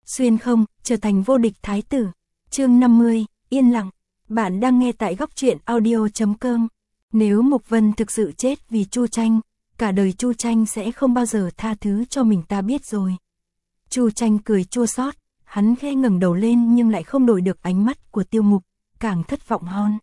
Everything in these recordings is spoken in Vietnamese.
Xuyên không, trở thành vô địch thái tử. Chương 50, yên lặng. Bạn đang nghe tại góc truyện audio.com. Nếu Mục Vân thực sự chết vì Chu Tranh, cả đời Chu Tranh sẽ không bao giờ tha thứ cho mình, ta biết rồi. Chu Tranh cười chua xót, hắn khẽ ngẩng đầu lên nhưng lại không đổi được ánh mắt của Tiêu Mục, càng thất vọng hơn.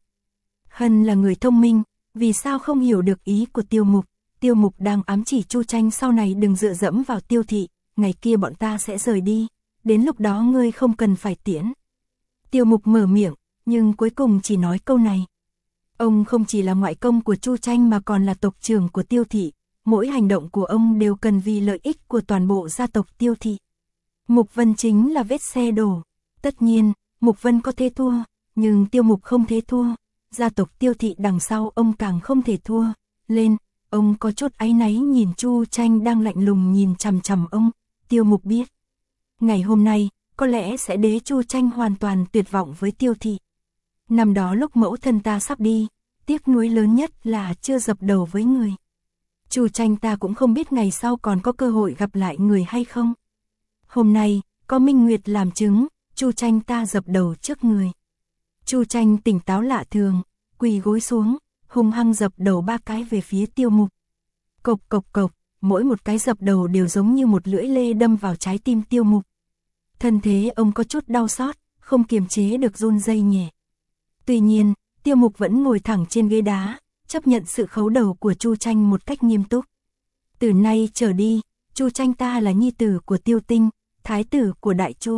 Hân là người thông minh, vì sao không hiểu được ý của Tiêu Mục? Tiêu Mục đang ám chỉ Chu Tranh sau này đừng dựa dẫm vào Tiêu thị, ngày kia bọn ta sẽ rời đi, đến lúc đó ngươi không cần phải tiễn. Tiêu Mục mở miệng, nhưng cuối cùng chỉ nói câu này. Ông không chỉ là ngoại công của Chu Tranh mà còn là tộc trưởng của Tiêu thị, mỗi hành động của ông đều cần vì lợi ích của toàn bộ gia tộc Tiêu thị. Mục Vân chính là vết xe đổ. Tất nhiên, Mục Vân có thể thua, nhưng Tiêu Mục không thể thua. Gia tộc Tiêu thị đằng sau ông càng không thể thua. Lên, ông có chút áy náy nhìn Chu Tranh đang lạnh lùng nhìn chằm chằm ông. Tiêu Mục biết, ngày hôm nay, có lẽ sẽ để Chu Tranh hoàn toàn tuyệt vọng với Tiêu thị. Năm đó lúc mẫu thân ta sắp đi, tiếc nuối lớn nhất là chưa dập đầu với người. Chu Tranh ta cũng không biết ngày sau còn có cơ hội gặp lại người hay không. Hôm nay, có Minh Nguyệt làm chứng, Chu Tranh ta dập đầu trước người. Chu Tranh tỉnh táo lạ thường, quỳ gối xuống, hung hăng dập đầu 3 cái về phía Tiêu Mục. Cộc cộc cộc, mỗi một cái dập đầu đều giống như một lưỡi lê đâm vào trái tim Tiêu Mục. Thân thế ông có chút đau xót, không kiềm chế được run rẩy nhẹ. Tuy nhiên, Tiêu Mục vẫn ngồi thẳng trên ghế đá, chấp nhận sự khấu đầu của Chu Tranh một cách nghiêm túc. Từ nay trở đi, Chu Tranh ta là nhi tử của Tiêu Tinh, thái tử của Đại Chu.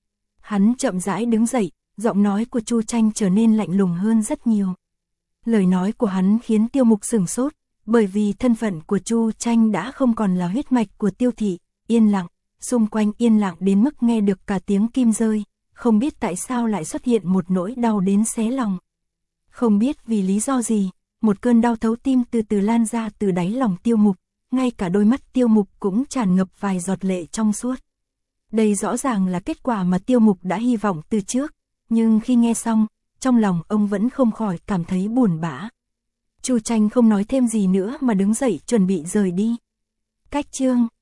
Hắn chậm rãi đứng dậy, giọng nói của Chu Tranh trở nên lạnh lùng hơn rất nhiều. Lời nói của hắn khiến Tiêu Mục sửng sốt, bởi vì thân phận của Chu Tranh đã không còn là huyết mạch của Tiêu thị. Yên lặng, xung quanh yên lặng đến mức nghe được cả tiếng kim rơi, không biết tại sao lại xuất hiện một nỗi đau đến xé lòng. Không biết vì lý do gì, một cơn đau thấu tim từ từ lan ra từ đáy lòng Tiêu Mục, ngay cả đôi mắt Tiêu Mục cũng tràn ngập vài giọt lệ trong suốt. Đây rõ ràng là kết quả mà Tiêu Mục đã hy vọng từ trước, nhưng khi nghe xong, trong lòng ông vẫn không khỏi cảm thấy buồn bã. Chu Tranh không nói thêm gì nữa mà đứng dậy chuẩn bị rời đi. Cách chương